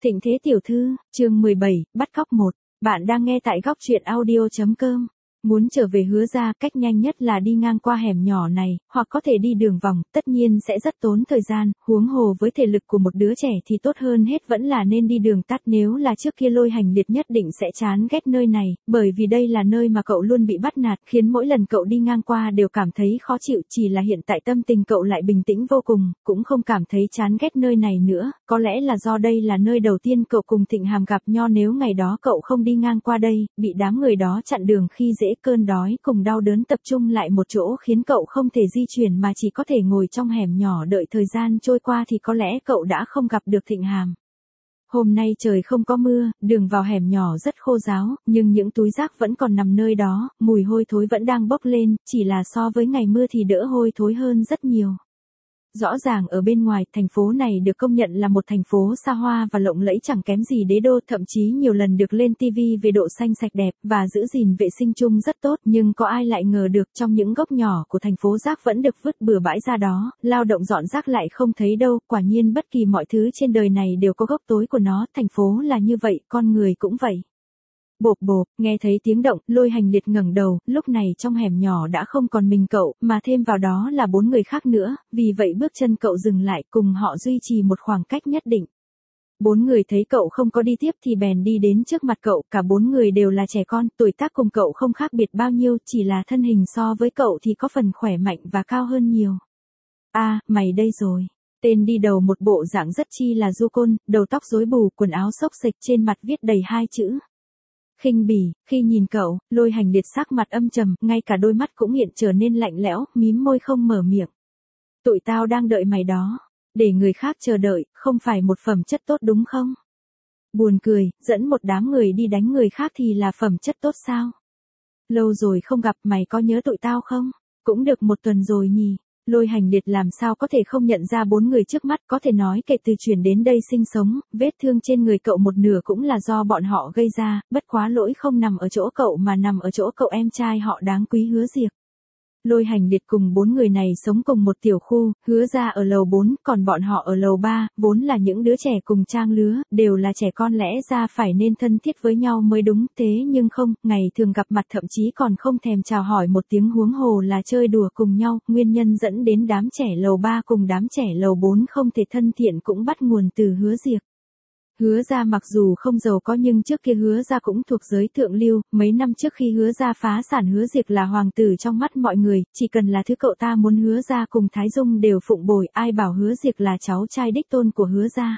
Thịnh Thế Tiểu Thư, chương 17, bắt cóc 1. Bạn đang nghe tại góc truyện audio.com. Muốn trở về Hứa Gia, cách nhanh nhất là đi ngang qua hẻm nhỏ này, hoặc có thể đi đường vòng, tất nhiên sẽ rất tốn thời gian, huống hồ với thể lực của một đứa trẻ thì tốt hơn hết vẫn là nên đi đường tắt. Nếu là trước kia Lôi Hành Liệt nhất định sẽ chán ghét nơi này, bởi vì đây là nơi mà cậu luôn bị bắt nạt, khiến mỗi lần cậu đi ngang qua đều cảm thấy khó chịu, chỉ là hiện tại tâm tình cậu lại bình tĩnh vô cùng, cũng không cảm thấy chán ghét nơi này nữa, có lẽ là do đây là nơi đầu tiên cậu cùng Thịnh Hàm gặp nhau. Nếu ngày đó cậu không đi ngang qua đây, bị đám người đó chặn đường khi dễ, cơn đói cùng đau đớn tập trung lại một chỗ khiến cậu không thể di chuyển mà chỉ có thể ngồi trong hẻm nhỏ đợi thời gian trôi qua thì có lẽ cậu đã không gặp được Thịnh Hàm. Hôm nay trời không có mưa, đường vào hẻm nhỏ rất khô ráo, nhưng những túi rác vẫn còn nằm nơi đó, mùi hôi thối vẫn đang bốc lên, chỉ là so với ngày mưa thì đỡ hôi thối hơn rất nhiều. Rõ ràng ở bên ngoài, thành phố này được công nhận là một thành phố xa hoa và lộng lẫy chẳng kém gì đế đô, thậm chí nhiều lần được lên TV về độ xanh sạch đẹp và giữ gìn vệ sinh chung rất tốt, nhưng có ai lại ngờ được trong những góc nhỏ của thành phố rác vẫn được vứt bừa bãi ra đó, lao động dọn rác lại không thấy đâu. Quả nhiên bất kỳ mọi thứ trên đời này đều có góc tối của nó, thành phố là như vậy, con người cũng vậy. Bộp bộp, nghe thấy tiếng động, Lôi Hành Liệt ngẩng đầu, lúc này trong hẻm nhỏ đã không còn mình cậu, mà thêm vào đó là 4 người khác nữa, vì vậy bước chân cậu dừng lại, cùng họ duy trì một khoảng cách nhất định. 4 người thấy cậu không có đi tiếp thì bèn đi đến trước mặt cậu, cả 4 người đều là trẻ con, tuổi tác cùng cậu không khác biệt bao nhiêu, chỉ là thân hình so với cậu thì có phần khỏe mạnh và cao hơn nhiều. À, mày đây rồi. Tên đi đầu một bộ dạng rất chi là du côn, đầu tóc rối bù, quần áo xốc xệch, trên mặt viết đầy 2 chữ khinh bỉ. Khi nhìn cậu, Lôi Hành Liệt sắc mặt âm trầm, ngay cả đôi mắt cũng hiện trở nên lạnh lẽo, mím môi không mở miệng. Tụi tao đang đợi mày đó. Để người khác chờ đợi, không phải một phẩm chất tốt đúng không? Buồn cười, dẫn một đám người đi đánh người khác thì là phẩm chất tốt sao? Lâu rồi không gặp, mày có nhớ tụi tao không? Cũng được 1 tuần rồi nhỉ. Lôi Hành Liệt làm sao có thể không nhận ra 4 người trước mắt, có thể nói kể từ chuyển đến đây sinh sống, vết thương trên người cậu một nửa cũng là do bọn họ gây ra, bất quá lỗi không nằm ở chỗ cậu mà nằm ở chỗ cậu em trai họ đáng quý Hứa Diệp. Lôi Hành Liệt cùng 4 người này sống cùng một tiểu khu, Hứa Gia ở lầu 4, còn bọn họ ở lầu 3, vốn là những đứa trẻ cùng trang lứa, đều là trẻ con lẽ ra phải nên thân thiết với nhau mới đúng, thế nhưng không, ngày thường gặp mặt thậm chí còn không thèm chào hỏi một tiếng, huống hồ là chơi đùa cùng nhau. Nguyên nhân dẫn đến đám trẻ lầu 3 cùng đám trẻ lầu 4 không thể thân thiện cũng bắt nguồn từ Hứa Diệp. Hứa Gia mặc dù không giàu có nhưng trước kia Hứa Gia cũng thuộc giới thượng lưu, mấy năm trước khi Hứa Gia phá sản, Hứa Diệp là hoàng tử trong mắt mọi người, chỉ cần là thứ cậu ta muốn Hứa Gia cùng Thái Dung đều phụng bồi, ai bảo Hứa Diệp là cháu trai đích tôn của Hứa Gia.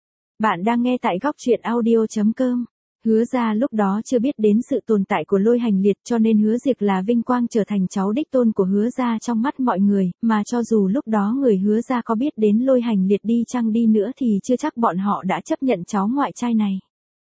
Bạn đang nghe tại góc truyện audio.com. Hứa Gia lúc đó chưa biết đến sự tồn tại của Lôi Hành Liệt, cho nên Hứa Diệp là vinh quang trở thành cháu đích tôn của Hứa Gia trong mắt mọi người, mà cho dù lúc đó người Hứa Gia có biết đến Lôi Hành Liệt đi chăng đi nữa thì chưa chắc bọn họ đã chấp nhận cháu ngoại trai này.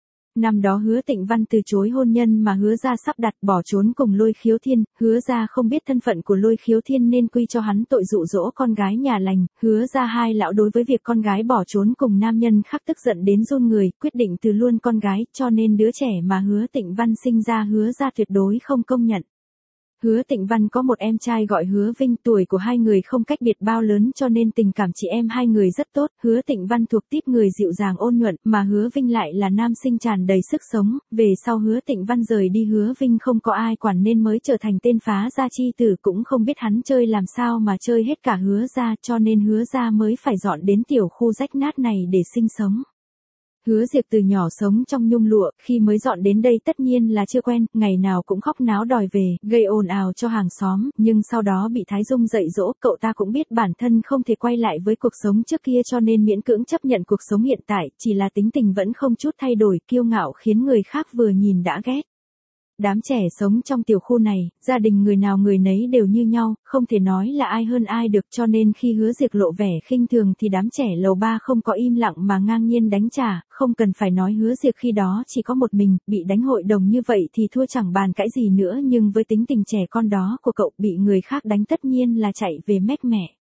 Năm đó Hứa Tịnh Văn từ chối hôn nhân mà Hứa Gia sắp đặt, bỏ trốn cùng Lôi Khiếu Thiên, Hứa Gia không biết thân phận của Lôi Khiếu Thiên nên quy cho hắn tội dụ dỗ con gái nhà lành. Hứa Gia hai lão đối với việc con gái bỏ trốn cùng nam nhân khác tức giận đến run người, quyết định từ luôn con gái, cho nên đứa trẻ mà Hứa Tịnh Văn sinh ra Hứa Gia tuyệt đối không công nhận. Hứa Tịnh Văn có một em trai gọi Hứa Vinh, tuổi của hai người không cách biệt bao lớn cho nên tình cảm chị em hai người rất tốt. Hứa Tịnh Văn thuộc típ người dịu dàng ôn nhuận, mà Hứa Vinh lại là nam sinh tràn đầy sức sống. Về sau Hứa Tịnh Văn rời đi, Hứa Vinh không có ai quản nên mới trở thành tên phá gia chi tử, cũng không biết hắn chơi làm sao mà chơi hết cả Hứa Gia, cho nên Hứa Gia mới phải dọn đến tiểu khu rách nát này để sinh sống. Hứa Diệp từ nhỏ sống trong nhung lụa, khi mới dọn đến đây tất nhiên là chưa quen, ngày nào cũng khóc náo đòi về, gây ồn ào cho hàng xóm, nhưng sau đó bị Thái Dung dạy dỗ, cậu ta cũng biết bản thân không thể quay lại với cuộc sống trước kia cho nên miễn cưỡng chấp nhận cuộc sống hiện tại, chỉ là tính tình vẫn không chút thay đổi, kiêu ngạo khiến người khác vừa nhìn đã ghét. Đám trẻ sống trong tiểu khu này, gia đình người nào người nấy đều như nhau, không thể nói là ai hơn ai được, cho nên khi Hứa Diệp lộ vẻ khinh thường thì đám trẻ lầu 3 không có im lặng mà ngang nhiên đánh trả, không cần phải nói Hứa Diệp khi đó chỉ có một mình, bị đánh hội đồng như vậy thì thua chẳng bàn cãi gì nữa, nhưng với tính tình trẻ con đó của cậu, bị người khác đánh tất nhiên là chạy về mách mẹ.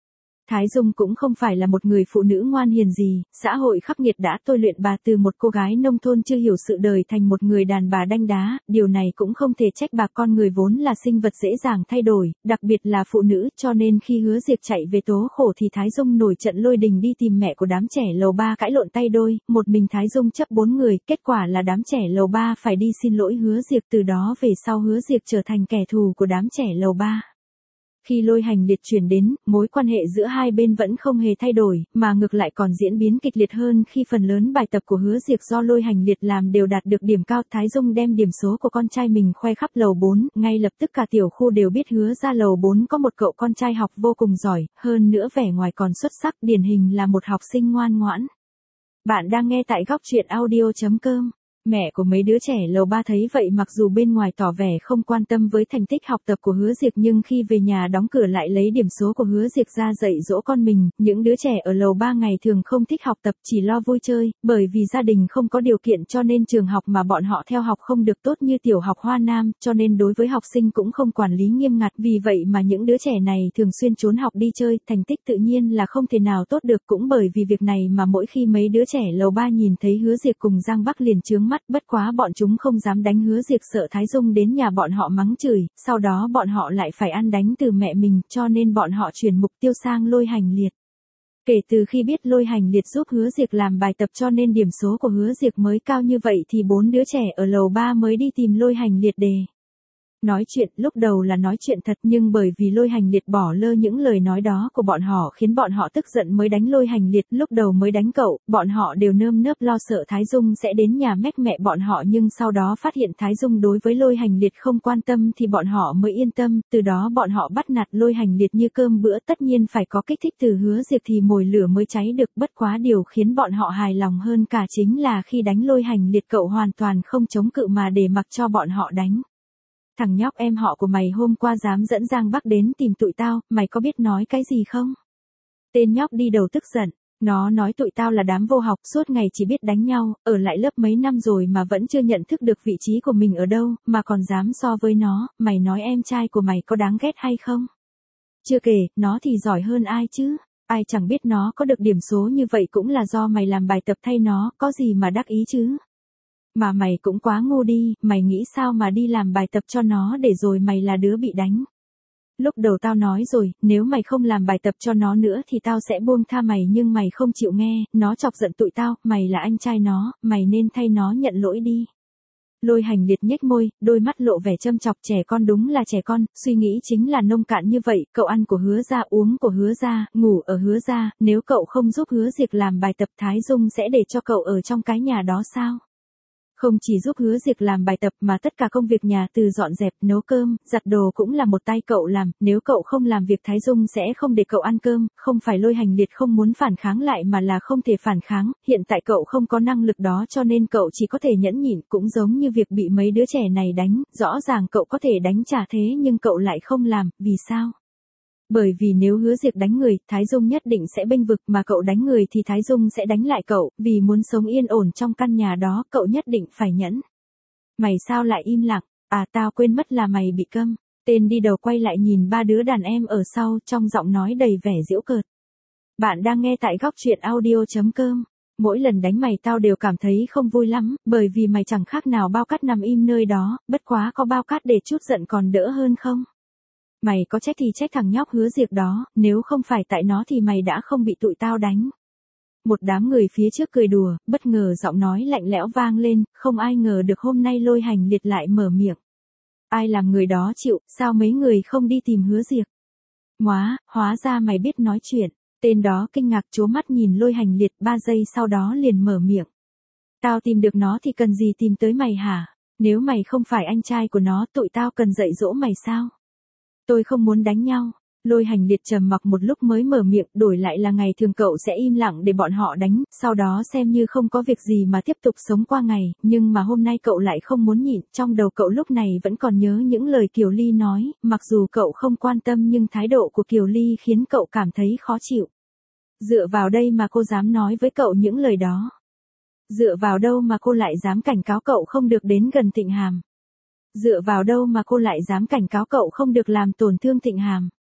Thái Dung cũng không phải là một người phụ nữ ngoan hiền gì, xã hội khắc nghiệt đã tôi luyện bà từ một cô gái nông thôn chưa hiểu sự đời thành một người đàn bà đanh đá, điều này cũng không thể trách bà, con người vốn là sinh vật dễ dàng thay đổi, đặc biệt là phụ nữ, cho nên khi Hứa Diệp chạy về tố khổ thì Thái Dung nổi trận lôi đình đi tìm mẹ của đám trẻ lầu 3 cãi lộn tay đôi, một mình Thái Dung chấp 4 người, kết quả là đám trẻ lầu 3 phải đi xin lỗi Hứa Diệp, từ đó về sau Hứa Diệp trở thành kẻ thù của đám trẻ lầu 3. Khi Lôi Hành Liệt chuyển đến, mối quan hệ giữa hai bên vẫn không hề thay đổi, mà ngược lại còn diễn biến kịch liệt hơn khi phần lớn bài tập của Hứa Diệp do Lôi Hành Liệt làm đều đạt được điểm cao. Thái Dung đem điểm số của con trai mình khoe khắp lầu 4, ngay lập tức cả tiểu khu đều biết Hứa ra lầu 4 có một cậu con trai học vô cùng giỏi, hơn nữa vẻ ngoài còn xuất sắc, điển hình là một học sinh ngoan ngoãn. Bạn đang nghe tại góc truyện audio.com. Mẹ của mấy đứa trẻ lầu 3 thấy vậy, mặc dù bên ngoài tỏ vẻ không quan tâm với thành tích học tập của Hứa Diệp, nhưng khi về nhà đóng cửa lại lấy điểm số của Hứa Diệp ra dạy dỗ con mình. Những đứa trẻ ở lầu 3 ngày thường không thích học tập, chỉ lo vui chơi, bởi vì gia đình không có điều kiện cho nên trường học mà bọn họ theo học không được tốt như tiểu học Hoa Nam, cho nên đối với học sinh cũng không quản lý nghiêm ngặt, vì vậy mà những đứa trẻ này thường xuyên trốn học đi chơi, thành tích tự nhiên là không thể nào tốt được. Cũng bởi vì việc này mà mỗi khi mấy đứa trẻ lầu 3 nhìn thấy Hứa Diệp cùng Giang Bắc liền chướng mắt, bất quá bọn chúng không dám đánh Hứa Diệp, sợ Thái Dung đến nhà bọn họ mắng chửi, sau đó bọn họ lại phải ăn đánh từ mẹ mình, cho nên bọn họ chuyển mục tiêu sang Lôi Hành Liệt. Kể từ khi biết Lôi Hành Liệt giúp Hứa Diệp làm bài tập cho nên điểm số của Hứa Diệp mới cao như vậy, thì 4 đứa trẻ ở lầu 3 mới đi tìm Lôi Hành Liệt để nói chuyện. Lúc đầu là nói chuyện thật, nhưng bởi vì Lôi Hành Liệt bỏ lơ những lời nói đó của bọn họ khiến bọn họ tức giận mới đánh Lôi Hành Liệt. Lúc đầu mới đánh cậu, bọn họ đều nơm nớp lo sợ Thái Dung sẽ đến nhà mách mẹ bọn họ, nhưng sau đó phát hiện Thái Dung đối với Lôi Hành Liệt không quan tâm thì bọn họ mới yên tâm, từ đó bọn họ bắt nạt Lôi Hành Liệt như cơm bữa. Tất nhiên phải có kích thích từ Hứa Diệp thì mồi lửa mới cháy được, bất quá điều khiến bọn họ hài lòng hơn cả chính là khi đánh Lôi Hành Liệt cậu hoàn toàn không chống cự mà để mặc cho bọn họ đánh. Thằng nhóc em họ của mày hôm qua dám dẫn Giang Bắc đến tìm tụi tao, mày có biết nói cái gì không? Tên nhóc đi đầu tức giận, nó nói tụi tao là đám vô học, suốt ngày chỉ biết đánh nhau, ở lại lớp mấy năm rồi mà vẫn chưa nhận thức được vị trí của mình ở đâu, mà còn dám so với nó. Mày nói em trai của mày có đáng ghét hay không? Chưa kể, nó thì giỏi hơn ai chứ? Ai chẳng biết nó có được điểm số như vậy cũng là do mày làm bài tập thay nó, có gì mà đắc ý chứ? Mà mày cũng quá ngu đi, mày nghĩ sao mà đi làm bài tập cho nó để rồi mày là đứa bị đánh. Lúc đầu tao nói rồi, nếu mày không làm bài tập cho nó nữa thì tao sẽ buông tha mày, nhưng mày không chịu nghe, nó chọc giận tụi tao, mày là anh trai nó, mày nên thay nó nhận lỗi đi. Lôi Hành Liệt nhếch môi, đôi mắt lộ vẻ châm chọc. Trẻ con đúng là trẻ con, suy nghĩ chính là nông cạn như vậy. Cậu ăn của Hứa ra, uống của Hứa ra, ngủ ở Hứa ra, nếu cậu không giúp Hứa Diệp làm bài tập, Thái Dung sẽ để cho cậu ở trong cái nhà đó sao? Không chỉ giúp Hứa Diệp làm bài tập mà tất cả công việc nhà từ dọn dẹp, nấu cơm, giặt đồ cũng là một tay cậu làm, nếu cậu không làm việc Thái Dung sẽ không để cậu ăn cơm. Không phải Lôi Hành Liệt không muốn phản kháng lại mà là không thể phản kháng, hiện tại cậu không có năng lực đó cho nên cậu chỉ có thể nhẫn nhịn, cũng giống như việc bị mấy đứa trẻ này đánh, rõ ràng cậu có thể đánh trả thế nhưng cậu lại không làm, vì sao? Bởi vì nếu Hứa Diệp đánh người, Thái Dung nhất định sẽ bênh vực, mà cậu đánh người thì Thái Dung sẽ đánh lại cậu, vì muốn sống yên ổn trong căn nhà đó, cậu nhất định phải nhẫn. Mày sao lại im lặng? À, tao quên mất là mày bị câm. Tên đi đầu quay lại nhìn ba đứa đàn em ở sau, trong giọng nói đầy vẻ giễu cợt. Bạn đang nghe tại góc truyện audio.com. Mỗi lần đánh mày tao đều cảm thấy không vui lắm, bởi vì mày chẳng khác nào bao cát nằm im nơi đó, bất quá có bao cát để chút giận còn đỡ hơn không? Mày có trách thì trách thằng nhóc Hứa Diệp đó, nếu không phải tại nó thì mày đã không bị tụi tao đánh. Một đám người phía trước cười đùa, bất ngờ giọng nói lạnh lẽo vang lên, không ai ngờ được hôm nay Lôi Hành Liệt lại mở miệng. Ai làm người đó chịu, sao mấy người không đi tìm Hứa Diệp? Hóa ra mày biết nói chuyện. Tên đó kinh ngạc trố mắt nhìn Lôi Hành Liệt, 3 giây sau đó liền mở miệng. Tao tìm được nó thì cần gì tìm tới mày hả? Nếu mày không phải anh trai của nó, tụi tao cần dạy dỗ mày sao? Tôi không muốn đánh nhau. Lôi Hành Liệt trầm mặc một lúc mới mở miệng, đổi lại là ngày thường cậu sẽ im lặng để bọn họ đánh, sau đó xem như không có việc gì mà tiếp tục sống qua ngày, nhưng mà hôm nay cậu lại không muốn nhịn, trong đầu cậu lúc này vẫn còn nhớ những lời Kiều Ly nói, mặc dù cậu không quan tâm nhưng thái độ của Kiều Ly khiến cậu cảm thấy khó chịu. Dựa vào đây mà cô dám nói với cậu những lời đó? Dựa vào đâu mà cô lại dám cảnh cáo cậu không được đến gần Thịnh Hàm? Dựa vào đâu mà cô lại dám cảnh cáo cậu không được làm tổn thương Thịnh Hàm?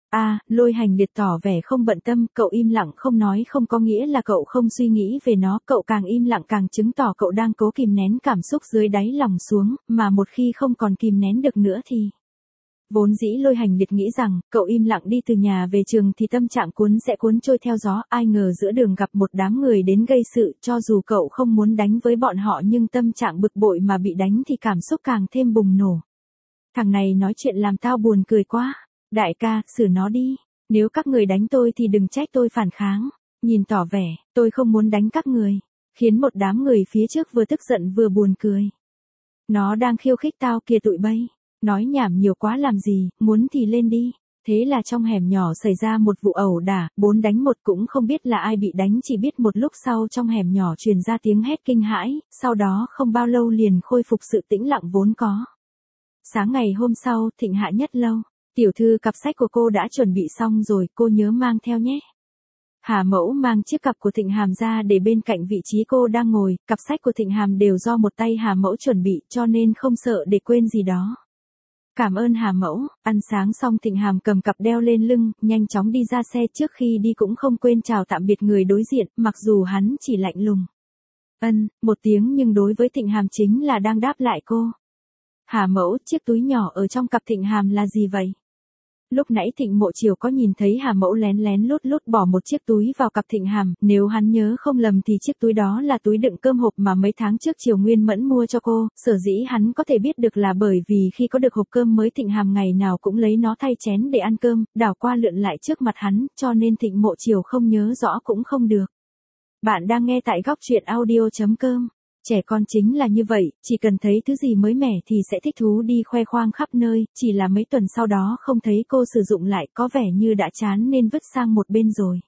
Lôi Hành Liệt tỏ vẻ không bận tâm, cậu im lặng không nói không có nghĩa là cậu không suy nghĩ về nó, cậu càng im lặng càng chứng tỏ cậu đang cố kìm nén cảm xúc dưới đáy lòng xuống, mà một khi không còn kìm nén được nữa thì... Vốn dĩ Lôi Hành Liệt nghĩ rằng, cậu im lặng đi từ nhà về trường thì tâm trạng sẽ cuốn trôi theo gió, ai ngờ giữa đường gặp một đám người đến gây sự, cho dù cậu không muốn đánh với bọn họ nhưng tâm trạng bực bội mà bị đánh thì cảm xúc càng thêm bùng nổ. Thằng này nói chuyện làm tao buồn cười quá. Đại ca, xử nó đi. Nếu các người đánh tôi thì đừng trách tôi phản kháng. Nhìn tỏ vẻ, tôi không muốn đánh các người. Khiến một đám người phía trước vừa tức giận vừa buồn cười. Nó đang khiêu khích tao kìa tụi bay. Nói nhảm nhiều quá làm gì, muốn thì lên đi. Thế là trong hẻm nhỏ xảy ra một vụ ẩu đả, 4 đánh 1 cũng không biết là ai bị đánh, chỉ biết một lúc sau trong hẻm nhỏ truyền ra tiếng hét kinh hãi, sau đó không bao lâu liền khôi phục sự tĩnh lặng vốn có. Sáng ngày hôm sau, Thịnh Hạ Nhất Lâu. Tiểu thư, cặp sách của cô đã chuẩn bị xong rồi, cô nhớ mang theo nhé. Hà Mẫu mang chiếc cặp của Thịnh Hàm ra để bên cạnh vị trí cô đang ngồi, cặp sách của Thịnh Hàm đều do một tay Hà Mẫu chuẩn bị cho nên không sợ để quên gì đó. Cảm ơn Hà Mẫu. Ăn sáng xong Thịnh Hàm cầm cặp đeo lên lưng, nhanh chóng đi ra xe, trước khi đi cũng không quên chào tạm biệt người đối diện, mặc dù hắn chỉ lạnh lùng. Một tiếng nhưng đối với Thịnh Hàm chính là đang đáp lại cô. Hà Mẫu, chiếc túi nhỏ ở trong cặp Thịnh Hàm là gì vậy? Lúc nãy Thịnh Mộ Chiều có nhìn thấy Hà Mẫu lén lén lút lút bỏ một chiếc túi vào cặp Thịnh Hàm, nếu hắn nhớ không lầm thì chiếc túi đó là túi đựng cơm hộp mà mấy tháng trước Triều Nguyên Mẫn mua cho cô, sở dĩ hắn có thể biết được là bởi vì khi có được hộp cơm mới Thịnh Hàm ngày nào cũng lấy nó thay chén để ăn cơm, đảo qua lượn lại trước mặt hắn, cho nên Thịnh Mộ Chiều không nhớ rõ cũng không được. Bạn đang nghe tại góc truyện audio.com. Trẻ con chính là như vậy, chỉ cần thấy thứ gì mới mẻ thì sẽ thích thú đi khoe khoang khắp nơi, chỉ là mấy tuần sau đó không thấy cô sử dụng lại, có vẻ như đã chán nên vứt sang một bên rồi.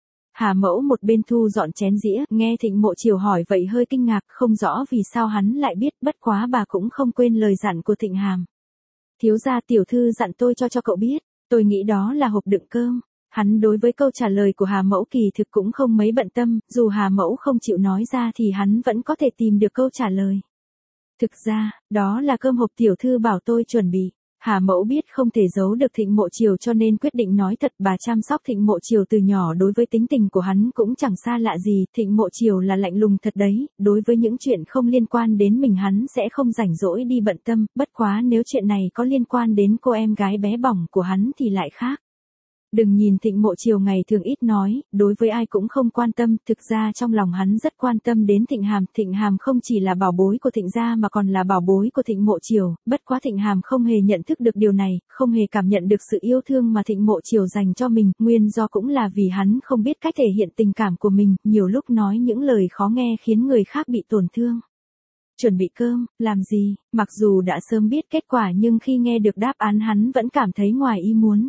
Hà Mẫu một bên thu dọn chén dĩa, nghe Thịnh Mộ Chiều hỏi vậy hơi kinh ngạc, không rõ vì sao hắn lại biết, bất quá bà cũng không quên lời dặn của Thịnh Hàm. Thiếu gia, tiểu thư dặn tôi cho cậu biết, tôi nghĩ đó là hộp đựng cơm. Hắn đối với câu trả lời của Hà Mẫu kỳ thực cũng không mấy bận tâm, dù Hà Mẫu không chịu nói ra thì hắn vẫn có thể tìm được câu trả lời. Thực ra, đó là cơm hộp tiểu thư bảo tôi chuẩn bị. Hà Mẫu biết không thể giấu được Thịnh Mộ Chiều cho nên quyết định nói thật, bà chăm sóc Thịnh Mộ Chiều từ nhỏ, đối với tính tình của hắn cũng chẳng xa lạ gì, Thịnh Mộ Chiều là lạnh lùng thật đấy, đối với những chuyện không liên quan đến mình hắn sẽ không rảnh rỗi đi bận tâm, bất quá nếu chuyện này có liên quan đến cô em gái bé bỏng của hắn thì lại khác. Đừng nhìn Thịnh Mộ Chiều ngày thường ít nói, đối với ai cũng không quan tâm, thực ra trong lòng hắn rất quan tâm đến Thịnh Hàm không chỉ là bảo bối của Thịnh gia mà còn là bảo bối của Thịnh Mộ Chiều, bất quá Thịnh Hàm không hề nhận thức được điều này, không hề cảm nhận được sự yêu thương mà Thịnh Mộ Chiều dành cho mình, nguyên do cũng là vì hắn không biết cách thể hiện tình cảm của mình, nhiều lúc nói những lời khó nghe khiến người khác bị tổn thương. Chuẩn bị cơm, làm gì? Mặc dù đã sớm biết kết quả nhưng khi nghe được đáp án hắn vẫn cảm thấy ngoài ý muốn.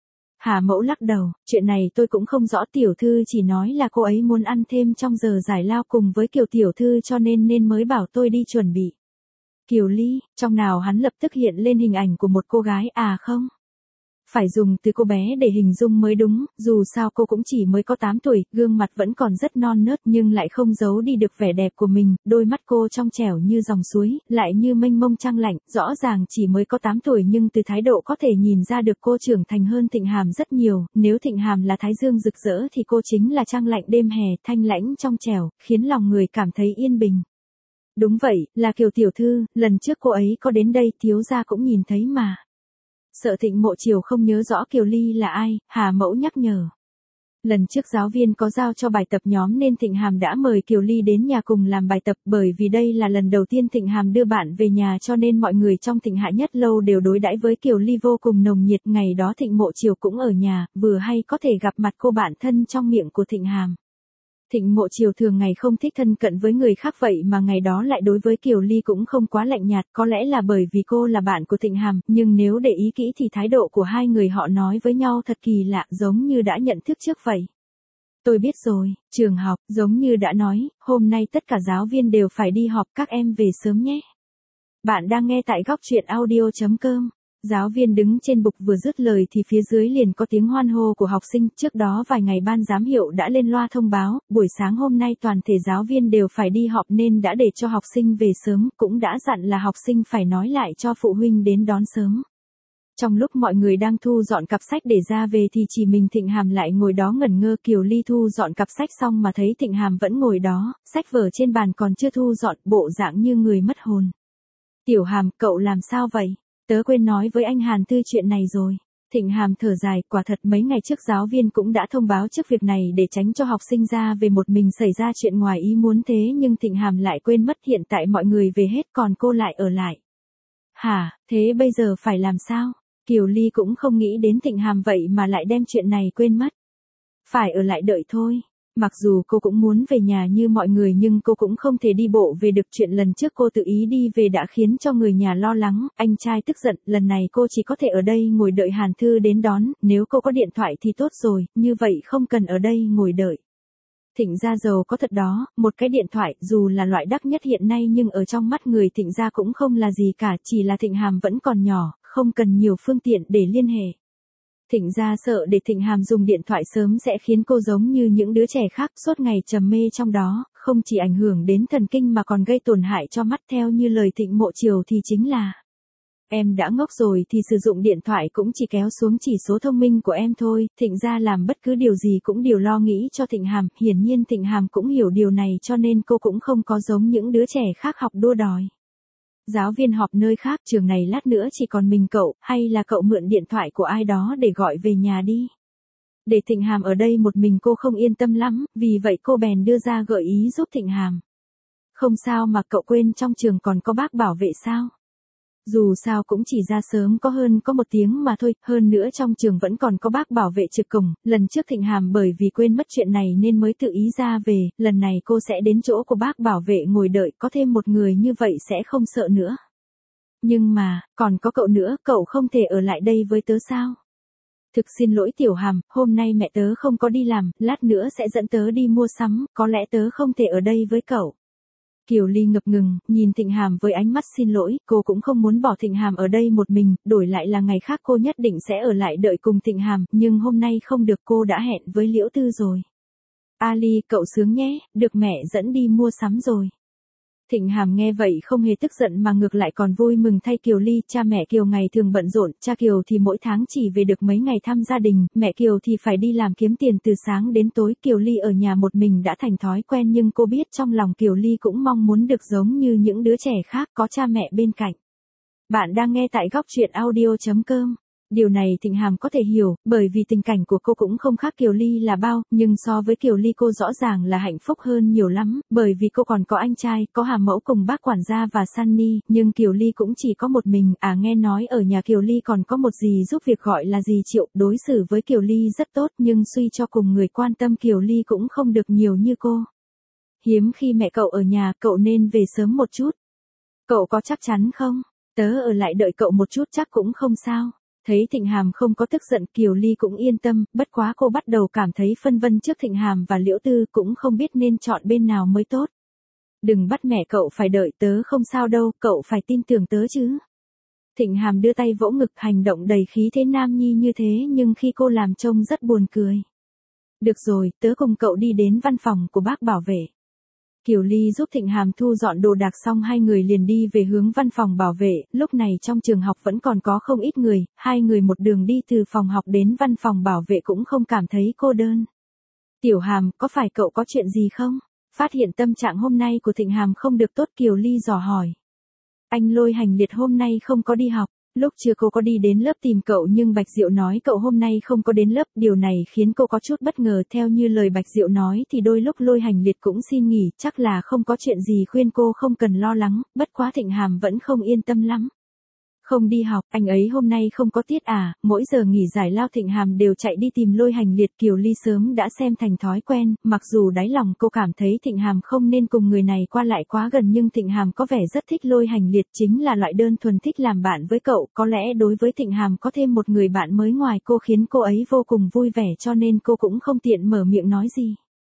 Hà Mẫu lắc đầu, chuyện này tôi cũng không rõ, tiểu thư chỉ nói là cô ấy muốn ăn thêm trong giờ giải lao cùng với Kiều tiểu thư cho nên mới bảo tôi đi chuẩn bị. Kiều Ly, trong nào hắn lập tức hiện lên hình ảnh của một cô gái, không. Phải dùng từ cô bé để hình dung mới đúng, dù sao cô cũng chỉ mới có 8 tuổi, gương mặt vẫn còn rất non nớt nhưng lại không giấu đi được vẻ đẹp của mình, đôi mắt cô trong trẻo như dòng suối, lại như mênh mông trăng lạnh, rõ ràng chỉ mới có 8 tuổi nhưng từ thái độ có thể nhìn ra được cô trưởng thành hơn Thịnh Hàm rất nhiều, nếu Thịnh Hàm là thái dương rực rỡ thì cô chính là trăng lạnh đêm hè, thanh lãnh trong trẻo, khiến lòng người cảm thấy yên bình. Đúng vậy, là Kiều tiểu thư, lần trước cô ấy có đến đây thiếu gia cũng nhìn thấy mà. Sợ Thịnh Mộ Chiều không nhớ rõ Kiều Ly là ai, Hà Mẫu nhắc nhở. Lần trước giáo viên có giao cho bài tập nhóm nên Thịnh Hàm đã mời Kiều Ly đến nhà cùng làm bài tập, bởi vì đây là lần đầu tiên Thịnh Hàm đưa bạn về nhà cho nên mọi người trong Thịnh Hạ Nhất Lâu đều đối đãi với Kiều Ly vô cùng nồng nhiệt, ngày đó Thịnh Mộ Chiều cũng ở nhà, vừa hay có thể gặp mặt cô bạn thân trong miệng của Thịnh Hàm. Thịnh Mộ Chiều thường ngày không thích thân cận với người khác vậy mà ngày đó lại đối với Kiều Ly cũng không quá lạnh nhạt, có lẽ là bởi vì cô là bạn của Thịnh Hàm, nhưng nếu để ý kỹ thì thái độ của hai người họ nói với nhau thật kỳ lạ, giống như đã nhận thức trước vậy. Tôi biết rồi, trường học, giống như đã nói, hôm nay tất cả giáo viên đều phải đi họp, các em về sớm nhé. Bạn đang nghe tại góc truyện audio.com. Giáo viên đứng trên bục vừa dứt lời thì phía dưới liền có tiếng hoan hô của học sinh, trước đó vài ngày ban giám hiệu đã lên loa thông báo, buổi sáng hôm nay toàn thể giáo viên đều phải đi họp nên đã để cho học sinh về sớm, cũng đã dặn là học sinh phải nói lại cho phụ huynh đến đón sớm. Trong lúc mọi người đang thu dọn cặp sách để ra về thì chỉ mình Thịnh Hàm lại ngồi đó ngẩn ngơ. Kiều Ly thu dọn cặp sách xong mà thấy Thịnh Hàm vẫn ngồi đó, sách vở trên bàn còn chưa thu dọn, bộ dạng như người mất hồn. Tiểu Hàm, cậu làm sao vậy? Tớ quên nói với anh Hàn Tư chuyện này rồi. Thịnh Hàm thở dài, quả thật mấy ngày trước giáo viên cũng đã thông báo trước việc này để tránh cho học sinh ra về một mình xảy ra chuyện ngoài ý muốn, thế nhưng Thịnh Hàm lại quên mất hiện tại mọi người về hết còn cô lại ở lại. Hả, thế bây giờ phải làm sao? Kiều Ly cũng không nghĩ đến Thịnh Hàm vậy mà lại đem chuyện này quên mất. Phải ở lại đợi thôi. Mặc dù cô cũng muốn về nhà như mọi người nhưng cô cũng không thể đi bộ về được. Chuyện lần trước cô tự ý đi về đã khiến cho người nhà lo lắng, anh trai tức giận, lần này cô chỉ có thể ở đây ngồi đợi Hàn Thư đến đón, nếu cô có điện thoại thì tốt rồi, như vậy không cần ở đây ngồi đợi. Thịnh gia giàu có thật đó, một cái điện thoại dù là loại đắt nhất hiện nay nhưng ở trong mắt người Thịnh gia cũng không là gì cả, chỉ là Thịnh Hàm vẫn còn nhỏ, không cần nhiều phương tiện để liên hệ. Thịnh gia sợ để Thịnh Hàm dùng điện thoại sớm sẽ khiến cô giống như những đứa trẻ khác suốt ngày trầm mê trong đó, không chỉ ảnh hưởng đến thần kinh mà còn gây tổn hại cho mắt. Theo như lời Thịnh Mộ Triều thì chính là: em đã ngốc rồi thì sử dụng điện thoại cũng chỉ kéo xuống chỉ số thông minh của em thôi. Thịnh gia làm bất cứ điều gì cũng đều lo nghĩ cho Thịnh Hàm, hiển nhiên Thịnh Hàm cũng hiểu điều này cho nên cô cũng không có giống những đứa trẻ khác học đua đòi. Giáo viên họp nơi khác, trường này lát nữa chỉ còn mình cậu, hay là cậu mượn điện thoại của ai đó để gọi về nhà đi. Để Thịnh Hàm ở đây một mình cô không yên tâm lắm, vì vậy cô bèn đưa ra gợi ý giúp Thịnh Hàm. Không sao mà cậu quên trong trường còn có bác bảo vệ sao? Dù sao cũng chỉ ra sớm có một tiếng mà thôi, hơn nữa trong trường vẫn còn có bác bảo vệ trực cổng. Lần trước Thịnh Hàm bởi vì quên mất chuyện này nên mới tự ý ra về, lần này cô sẽ đến chỗ của bác bảo vệ ngồi đợi, có thêm một người như vậy sẽ không sợ nữa. Nhưng mà, còn có cậu nữa, cậu không thể ở lại đây với tớ sao? Thực xin lỗi Tiểu Hàm, hôm nay mẹ tớ không có đi làm, lát nữa sẽ dẫn tớ đi mua sắm, có lẽ tớ không thể ở đây với cậu. Kiều Ly ngập ngừng, nhìn Thịnh Hàm với ánh mắt xin lỗi, cô cũng không muốn bỏ Thịnh Hàm ở đây một mình, đổi lại là ngày khác cô nhất định sẽ ở lại đợi cùng Thịnh Hàm, nhưng hôm nay không được, cô đã hẹn với Liễu Tư rồi. Ali, cậu sướng nhé, được mẹ dẫn đi mua sắm rồi. Thịnh Hàm nghe vậy không hề tức giận mà ngược lại còn vui mừng thay Kiều Ly. Cha mẹ Kiều ngày thường bận rộn, cha Kiều thì mỗi tháng chỉ về được mấy ngày thăm gia đình, mẹ Kiều thì phải đi làm kiếm tiền từ sáng đến tối. Kiều Ly ở nhà một mình đã thành thói quen nhưng cô biết trong lòng Kiều Ly cũng mong muốn được giống như những đứa trẻ khác có cha mẹ bên cạnh. Bạn đang nghe tại góc truyện audio.com. Điều này Thịnh Hàm có thể hiểu, bởi vì tình cảnh của cô cũng không khác Kiều Ly là bao, nhưng so với Kiều Ly cô rõ ràng là hạnh phúc hơn nhiều lắm, bởi vì cô còn có anh trai, có Hàm mẫu cùng bác quản gia và Sunny, nhưng Kiều Ly cũng chỉ có một mình. Nghe nói ở nhà Kiều Ly còn có một dì giúp việc gọi là dì Triệu, đối xử với Kiều Ly rất tốt nhưng suy cho cùng người quan tâm Kiều Ly cũng không được nhiều như cô. Hiếm khi mẹ cậu ở nhà, cậu nên về sớm một chút. Cậu có chắc chắn không? Tớ ở lại đợi cậu một chút chắc cũng không sao. Thấy Thịnh Hàm không có tức giận, Kiều Ly cũng yên tâm, bất quá cô bắt đầu cảm thấy phân vân trước Thịnh Hàm và Liễu Tư, cũng không biết nên chọn bên nào mới tốt. Đừng bắt mẹ cậu phải đợi, tớ không sao đâu, cậu phải tin tưởng tớ chứ. Thịnh Hàm đưa tay vỗ ngực, hành động đầy khí thế nam nhi như thế nhưng khi cô làm trông rất buồn cười. Được rồi, tớ cùng cậu đi đến văn phòng của bác bảo vệ. Kiều Ly giúp Thịnh Hàm thu dọn đồ đạc xong hai người liền đi về hướng văn phòng bảo vệ. Lúc này trong trường học vẫn còn có không ít người, hai người một đường đi từ phòng học đến văn phòng bảo vệ cũng không cảm thấy cô đơn. Tiểu Hàm, có phải cậu có chuyện gì không? Phát hiện tâm trạng hôm nay của Thịnh Hàm không được tốt, Kiều Ly dò hỏi. Anh Lôi Hành Liệt hôm nay không có đi học. Lúc trưa cô có đi đến lớp tìm cậu nhưng Bạch Diệu nói cậu hôm nay không có đến lớp, điều này khiến cô có chút bất ngờ. Theo như lời Bạch Diệu nói thì đôi lúc Lôi Hành Liệt cũng xin nghỉ, chắc là không có chuyện gì, khuyên cô không cần lo lắng, bất quá Thịnh Hàm vẫn không yên tâm lắm. Không đi học, anh ấy hôm nay không có tiết à? Mỗi giờ nghỉ giải lao Thịnh Hàm đều chạy đi tìm Lôi Hành Liệt. Kiều Ly sớm đã xem thành thói quen, mặc dù đáy lòng cô cảm thấy Thịnh Hàm không nên cùng người này qua lại quá gần nhưng Thịnh Hàm có vẻ rất thích Lôi Hành Liệt, chính là loại đơn thuần thích làm bạn với cậu. Có lẽ đối với Thịnh Hàm có thêm một người bạn mới ngoài cô khiến cô ấy vô cùng vui vẻ cho nên cô cũng không tiện mở miệng nói gì.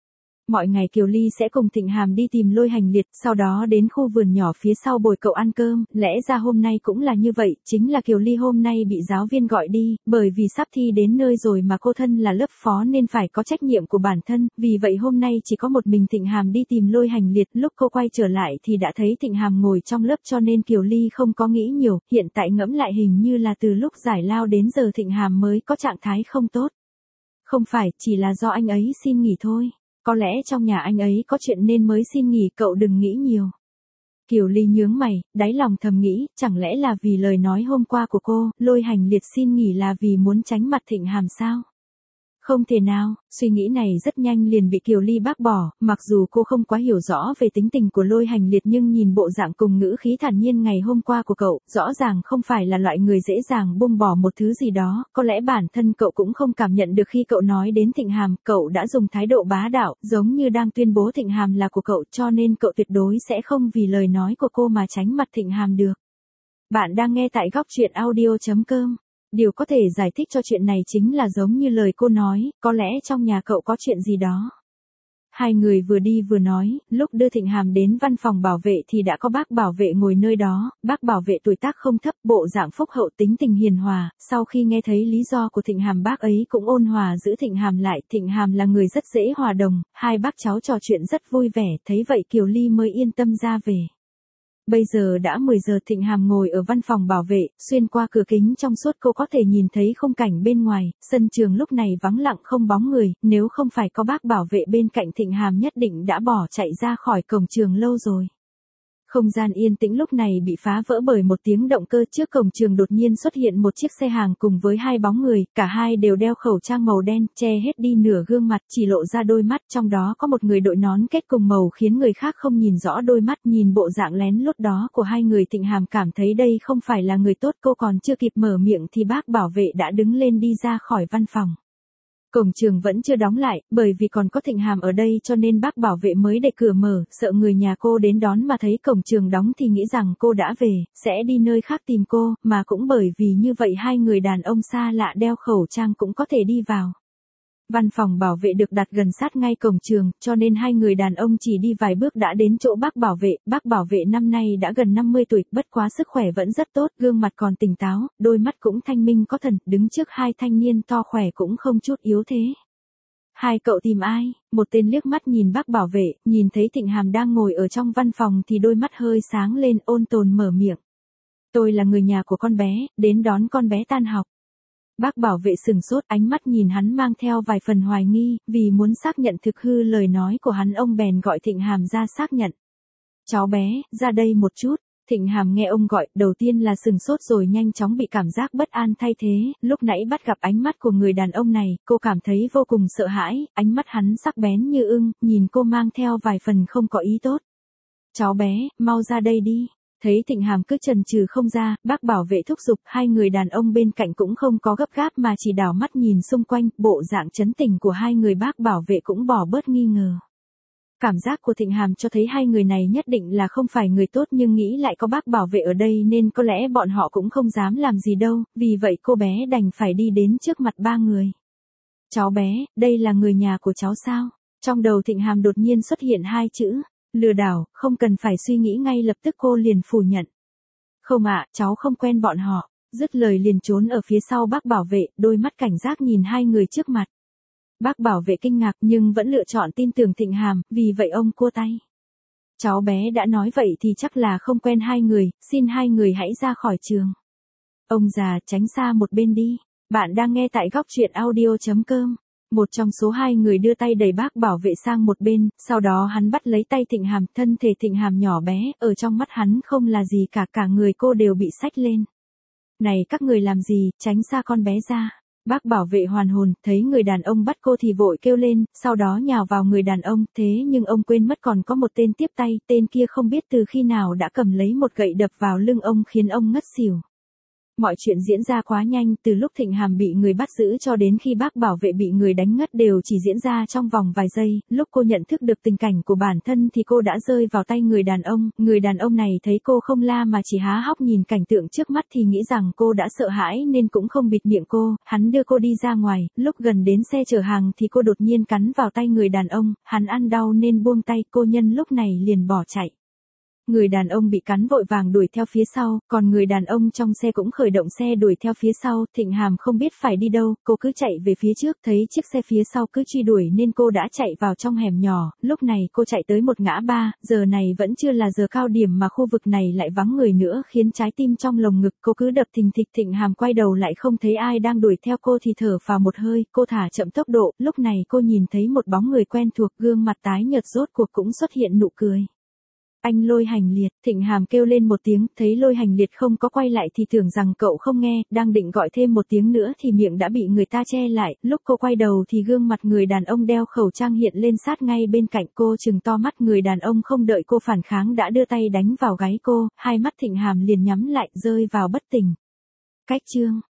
Mọi ngày Kiều Ly sẽ cùng Thịnh Hàm đi tìm Lôi Hành Liệt, sau đó đến khu vườn nhỏ phía sau bồi cậu ăn cơm, lẽ ra hôm nay cũng là như vậy, chính là Kiều Ly hôm nay bị giáo viên gọi đi, bởi vì sắp thi đến nơi rồi mà cô thân là lớp phó nên phải có trách nhiệm của bản thân, vì vậy hôm nay chỉ có một mình Thịnh Hàm đi tìm Lôi Hành Liệt, lúc cô quay trở lại thì đã thấy Thịnh Hàm ngồi trong lớp cho nên Kiều Ly không có nghĩ nhiều, hiện tại ngẫm lại hình như là từ lúc giải lao đến giờ Thịnh Hàm mới có trạng thái không tốt. Không phải, chỉ là do anh ấy xin nghỉ thôi. Có lẽ trong nhà anh ấy có chuyện nên mới xin nghỉ, cậu đừng nghĩ nhiều. Kiều Ly nhướng mày, đáy lòng thầm nghĩ, chẳng lẽ là vì lời nói hôm qua của cô, Lôi Hành Liệt xin nghỉ là vì muốn tránh mặt Thịnh Hàm sao? Không thể nào, suy nghĩ này rất nhanh liền bị Kiều Ly bác bỏ, mặc dù cô không quá hiểu rõ về tính tình của Lôi Hành Liệt nhưng nhìn bộ dạng cùng ngữ khí thản nhiên ngày hôm qua của cậu, rõ ràng không phải là loại người dễ dàng buông bỏ một thứ gì đó, có lẽ bản thân cậu cũng không cảm nhận được khi cậu nói đến Thịnh Hàm, cậu đã dùng thái độ bá đạo, giống như đang tuyên bố Thịnh Hàm là của cậu cho nên cậu tuyệt đối sẽ không vì lời nói của cô mà tránh mặt Thịnh Hàm được. Bạn đang nghe tại góc truyện audio.com. Điều có thể giải thích cho chuyện này chính là giống như lời cô nói, có lẽ trong nhà cậu có chuyện gì đó. Hai người vừa đi vừa nói, lúc đưa Thịnh Hàm đến văn phòng bảo vệ thì đã có bác bảo vệ ngồi nơi đó, bác bảo vệ tuổi tác không thấp, bộ dạng phúc hậu tính tình hiền hòa, sau khi nghe thấy lý do của Thịnh Hàm bác ấy cũng ôn hòa giữ Thịnh Hàm lại, Thịnh Hàm là người rất dễ hòa đồng, hai bác cháu trò chuyện rất vui vẻ, thấy vậy Kiều Ly mới yên tâm ra về. Bây giờ đã 10 giờ Thịnh Hàm ngồi ở văn phòng bảo vệ, xuyên qua cửa kính trong suốt cô có thể nhìn thấy khung cảnh bên ngoài, sân trường lúc này vắng lặng không bóng người, nếu không phải có bác bảo vệ bên cạnh Thịnh Hàm nhất định đã bỏ chạy ra khỏi cổng trường lâu rồi. Không gian yên tĩnh lúc này bị phá vỡ bởi một tiếng động cơ, trước cổng trường đột nhiên xuất hiện một chiếc xe hàng cùng với hai bóng người, cả hai đều đeo khẩu trang màu đen, che hết đi nửa gương mặt, chỉ lộ ra đôi mắt, trong đó có một người đội nón kết cùng màu khiến người khác không nhìn rõ đôi mắt, nhìn bộ dạng lén lút đó của hai người Thịnh Hàm cảm thấy đây không phải là người tốt, cô còn chưa kịp mở miệng thì bác bảo vệ đã đứng lên đi ra khỏi văn phòng. Cổng trường vẫn chưa đóng lại, bởi vì còn có Thịnh Hàm ở đây cho nên bác bảo vệ mới để cửa mở, sợ người nhà cô đến đón mà thấy cổng trường đóng thì nghĩ rằng cô đã về, sẽ đi nơi khác tìm cô, mà cũng bởi vì như vậy hai người đàn ông xa lạ đeo khẩu trang cũng có thể đi vào. Văn phòng bảo vệ được đặt gần sát ngay cổng trường, cho nên hai người đàn ông chỉ đi vài bước đã đến chỗ bác bảo vệ năm nay đã gần 50 tuổi, bất quá sức khỏe vẫn rất tốt, gương mặt còn tỉnh táo, đôi mắt cũng thanh minh có thần, đứng trước hai thanh niên to khỏe cũng không chút yếu thế. Hai cậu tìm ai? Một tên liếc mắt nhìn bác bảo vệ, nhìn thấy Thịnh Hàm đang ngồi ở trong văn phòng thì đôi mắt hơi sáng lên, ôn tồn mở miệng. Tôi là người nhà của con bé, đến đón con bé tan học. Bác bảo vệ sừng sốt, ánh mắt nhìn hắn mang theo vài phần hoài nghi, vì muốn xác nhận thực hư lời nói của hắn ông bèn gọi Thịnh Hàm ra xác nhận. Cháu bé, ra đây một chút. Thịnh Hàm nghe ông gọi, đầu tiên là sừng sốt rồi nhanh chóng bị cảm giác bất an thay thế, lúc nãy bắt gặp ánh mắt của người đàn ông này, cô cảm thấy vô cùng sợ hãi, ánh mắt hắn sắc bén như ưng, nhìn cô mang theo vài phần không có ý tốt. Cháu bé, mau ra đây đi. Thấy Thịnh Hàm cứ chần chừ không ra, bác bảo vệ thúc giục, hai người đàn ông bên cạnh cũng không có gấp gáp mà chỉ đảo mắt nhìn xung quanh, bộ dạng trấn tĩnh của hai người bác bảo vệ cũng bỏ bớt nghi ngờ. Cảm giác của Thịnh Hàm cho thấy hai người này nhất định là không phải người tốt nhưng nghĩ lại có bác bảo vệ ở đây nên có lẽ bọn họ cũng không dám làm gì đâu, vì vậy cô bé đành phải đi đến trước mặt ba người. Cháu bé, đây là người nhà của cháu sao? Trong đầu Thịnh Hàm đột nhiên xuất hiện hai chữ. Lừa đảo, không cần phải suy nghĩ ngay lập tức cô liền phủ nhận. Không ạ, cháu không quen bọn họ. Dứt lời liền trốn ở phía sau bác bảo vệ, đôi mắt cảnh giác nhìn hai người trước mặt. Bác bảo vệ kinh ngạc nhưng vẫn lựa chọn tin tưởng Thịnh Hàm, vì vậy ông cua tay. Cháu bé đã nói vậy thì chắc là không quen hai người, xin hai người hãy ra khỏi trường. Ông già tránh xa một bên đi. Bạn đang nghe tại góc truyện audio.com. Một trong số hai người đưa tay đẩy bác bảo vệ sang một bên, sau đó hắn bắt lấy tay Thịnh Hàm, thân thể Thịnh Hàm nhỏ bé, ở trong mắt hắn không là gì cả người cô đều bị xách lên. Này các người làm gì, tránh xa con bé ra. Bác bảo vệ hoàn hồn, thấy người đàn ông bắt cô thì vội kêu lên, sau đó nhào vào người đàn ông, thế nhưng ông quên mất còn có một tên tiếp tay, tên kia không biết từ khi nào đã cầm lấy một gậy đập vào lưng ông khiến ông ngất xỉu. Mọi chuyện diễn ra quá nhanh, từ lúc Thịnh Hàm bị người bắt giữ cho đến khi bác bảo vệ bị người đánh ngất đều chỉ diễn ra trong vòng vài giây. Lúc cô nhận thức được tình cảnh của bản thân thì cô đã rơi vào tay người đàn ông này thấy cô không la mà chỉ há hốc nhìn cảnh tượng trước mắt thì nghĩ rằng cô đã sợ hãi nên cũng không bịt miệng cô. Hắn đưa cô đi ra ngoài, lúc gần đến xe chở hàng thì cô đột nhiên cắn vào tay người đàn ông, hắn ăn đau nên buông tay, cô nhân lúc này liền bỏ chạy. Người đàn ông bị cắn vội vàng đuổi theo phía sau, còn người đàn ông trong xe cũng khởi động xe đuổi theo phía sau. Thịnh Hàm không biết phải đi đâu, cô cứ chạy về phía trước, thấy chiếc xe phía sau cứ truy đuổi nên cô đã chạy vào trong hẻm nhỏ. Lúc này cô chạy tới một ngã ba, giờ này vẫn chưa là giờ cao điểm mà khu vực này lại vắng người nữa khiến trái tim trong lồng ngực cô cứ đập thình thịch. Thịnh Hàm quay đầu lại không thấy ai đang đuổi theo cô thì thở phào một hơi, cô thả chậm tốc độ. Lúc này cô nhìn thấy một bóng người quen thuộc, gương mặt tái nhợt rốt cuộc cũng xuất hiện nụ cười. Anh Lôi Hành Liệt, Thịnh Hàm kêu lên một tiếng, thấy Lôi Hành Liệt không có quay lại thì tưởng rằng cậu không nghe, đang định gọi thêm một tiếng nữa thì miệng đã bị người ta che lại. Lúc cô quay đầu thì gương mặt người đàn ông đeo khẩu trang hiện lên sát ngay bên cạnh cô, trừng to mắt. Người đàn ông không đợi cô phản kháng đã đưa tay đánh vào gáy cô, hai mắt Thịnh Hàm liền nhắm lại, rơi vào bất tỉnh. Cách chương